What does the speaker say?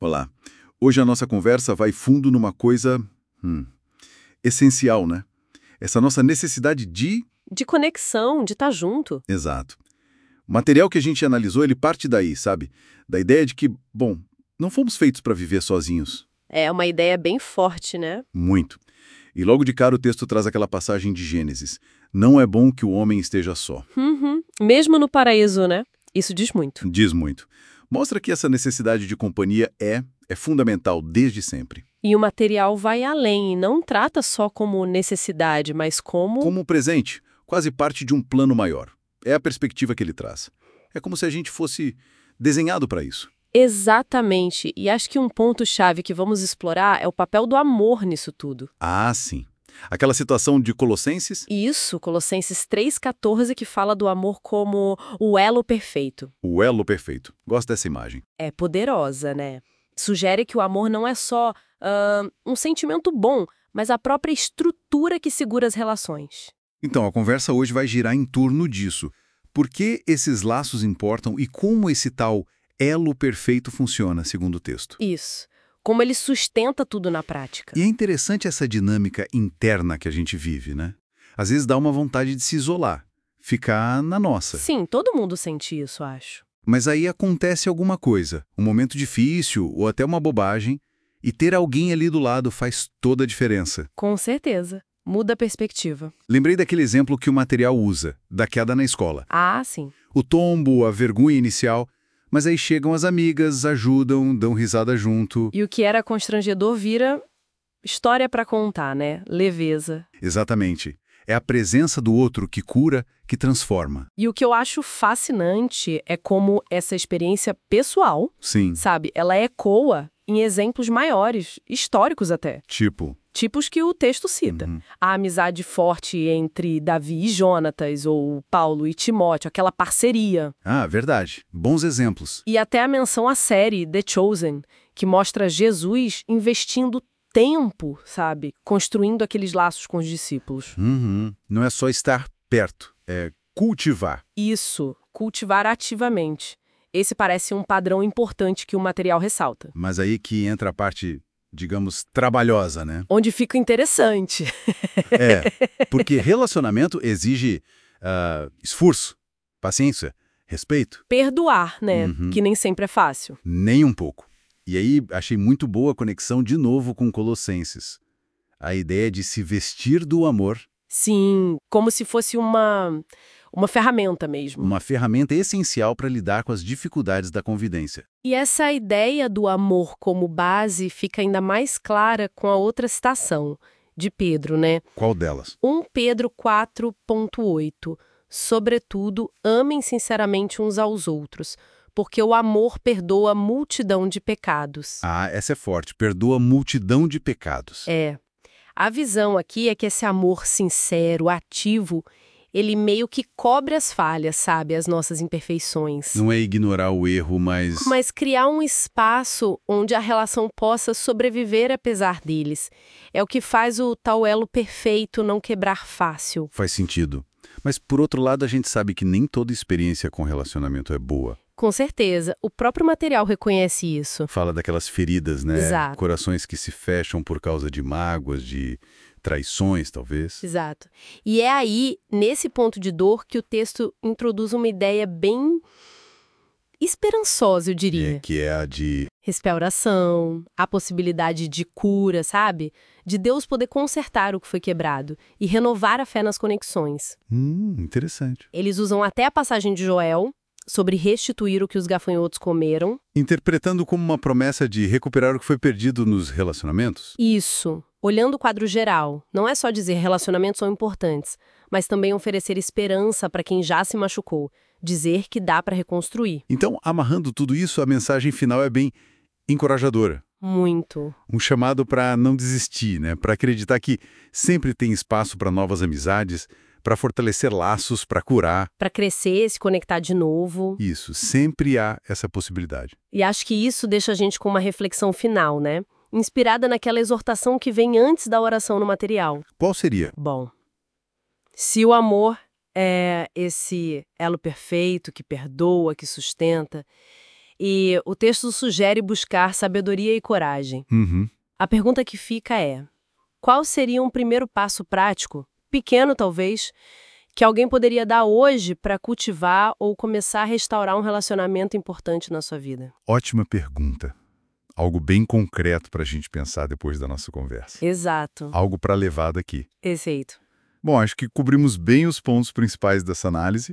Olá. Hoje a nossa conversa vai fundo numa coisa essencial, né? Essa nossa necessidade de... De conexão, de estar junto. Exato. O material que a gente analisou, ele parte daí, sabe? Da ideia de que, bom, não fomos feitos para viver sozinhos. É uma ideia bem forte, né? Muito. E logo de cara o texto traz aquela passagem de Gênesis. Não é bom que o homem esteja só. Uhum. Mesmo no paraíso, né? Isso diz muito. Diz muito. Mostra que essa necessidade de companhia é fundamental desde sempre. E o material vai além e não trata só como necessidade, mas como... Como um presente, quase parte de um plano maior. É a perspectiva que ele traz. É como se a gente fosse desenhado para isso. Exatamente. E acho que um ponto-chave que vamos explorar é o papel do amor nisso tudo. Ah, sim. Aquela situação de Colossenses? Isso, Colossenses 3,14, que fala do amor como o elo perfeito. O elo perfeito. Gosto dessa imagem. É poderosa, né? Sugere que o amor não é só um sentimento bom, mas a própria estrutura que segura as relações. Então, a conversa hoje vai girar em torno disso. Por que esses laços importam e como esse tal elo perfeito funciona, segundo o texto? Isso. Como ele sustenta tudo na prática. E é interessante essa dinâmica interna que a gente vive, né? Às vezes dá uma vontade de se isolar, ficar na nossa. Sim, todo mundo sente isso, acho. Mas aí acontece alguma coisa, um momento difícil ou até uma bobagem, e ter alguém ali do lado faz toda a diferença. Com certeza. Muda a perspectiva. Lembrei daquele exemplo que o material usa, da queda na escola. Ah, sim. O tombo, a vergonha inicial, mas aí chegam as amigas, ajudam, dão risada junto. E o que era constrangedor vira história pra contar, né? Leveza. Exatamente. É a presença do outro que cura, que transforma. E o que eu acho fascinante é como essa experiência pessoal, Sim. sabe, ela ecoa em exemplos maiores, históricos até. Tipos que o texto cita. A amizade forte entre Davi e Jonatas, ou Paulo e Timóteo, aquela parceria. Ah, verdade. Bons exemplos. E até a menção à série The Chosen, que mostra Jesus investindo tempo, sabe, construindo aqueles laços com os discípulos. Não é só estar perto, é cultivar. Isso, cultivar ativamente. Esse parece um padrão importante que o material ressalta. Mas aí que entra a parte, digamos, trabalhosa, né? Onde fica interessante. Porque relacionamento exige esforço, paciência, respeito. Perdoar, né? Que nem sempre é fácil. Nem um pouco. E aí achei muito boa a conexão de novo com Colossenses. A ideia de se vestir do amor. Sim, como se fosse uma ferramenta mesmo. Uma ferramenta essencial para lidar com as dificuldades da convivência. E essa ideia do amor como base fica ainda mais clara com a outra citação, de Pedro, né? Qual delas? 1 Pedro 4,8. Sobretudo, amem sinceramente uns aos outros, porque o amor perdoa multidão de pecados. Ah, essa é forte. Perdoa multidão de pecados. É. A visão aqui é que esse amor sincero, ativo, ele meio que cobre as falhas, sabe? As nossas imperfeições. Não é ignorar o erro, mas... Mas criar um espaço onde a relação possa sobreviver apesar deles. É o que faz o tal elo perfeito não quebrar fácil. Faz sentido. Mas, por outro lado, a gente sabe que nem toda experiência com relacionamento é boa. Com certeza. O próprio material reconhece isso. Fala daquelas feridas, né? Exato. Corações que se fecham por causa de mágoas, de traições, talvez. Exato. E é aí, nesse ponto de dor, que o texto introduz uma ideia bem esperançosa, eu diria. Que é a de... Restauração, a possibilidade de cura, sabe? De Deus poder consertar o que foi quebrado e renovar a fé nas conexões. Interessante. Eles usam até a passagem de Joel sobre restituir o que os gafanhotos comeram. Interpretando como uma promessa de recuperar o que foi perdido nos relacionamentos? Isso. Olhando o quadro geral, não é só dizer relacionamentos são importantes, mas também oferecer esperança para quem já se machucou, dizer que dá para reconstruir. Então, amarrando tudo isso, a mensagem final é bem encorajadora. Muito. Um chamado para não desistir, né? Para acreditar que sempre tem espaço para novas amizades, para fortalecer laços, para curar. Para crescer, se conectar de novo. Isso, sempre há essa possibilidade. E acho que isso deixa a gente com uma reflexão final, né? Inspirada naquela exortação que vem antes da oração no material. Qual seria? Bom, se o amor é esse elo perfeito que perdoa, que sustenta, E o texto sugere buscar sabedoria e coragem. A pergunta que fica é: qual seria um primeiro passo prático, pequeno talvez, que alguém poderia dar hoje para cultivar ou começar a restaurar um relacionamento importante na sua vida? Ótima pergunta. Algo bem concreto para a gente pensar depois da nossa conversa. Exato. Algo para levar daqui. Perfeito. Bom, acho que cobrimos bem os pontos principais dessa análise.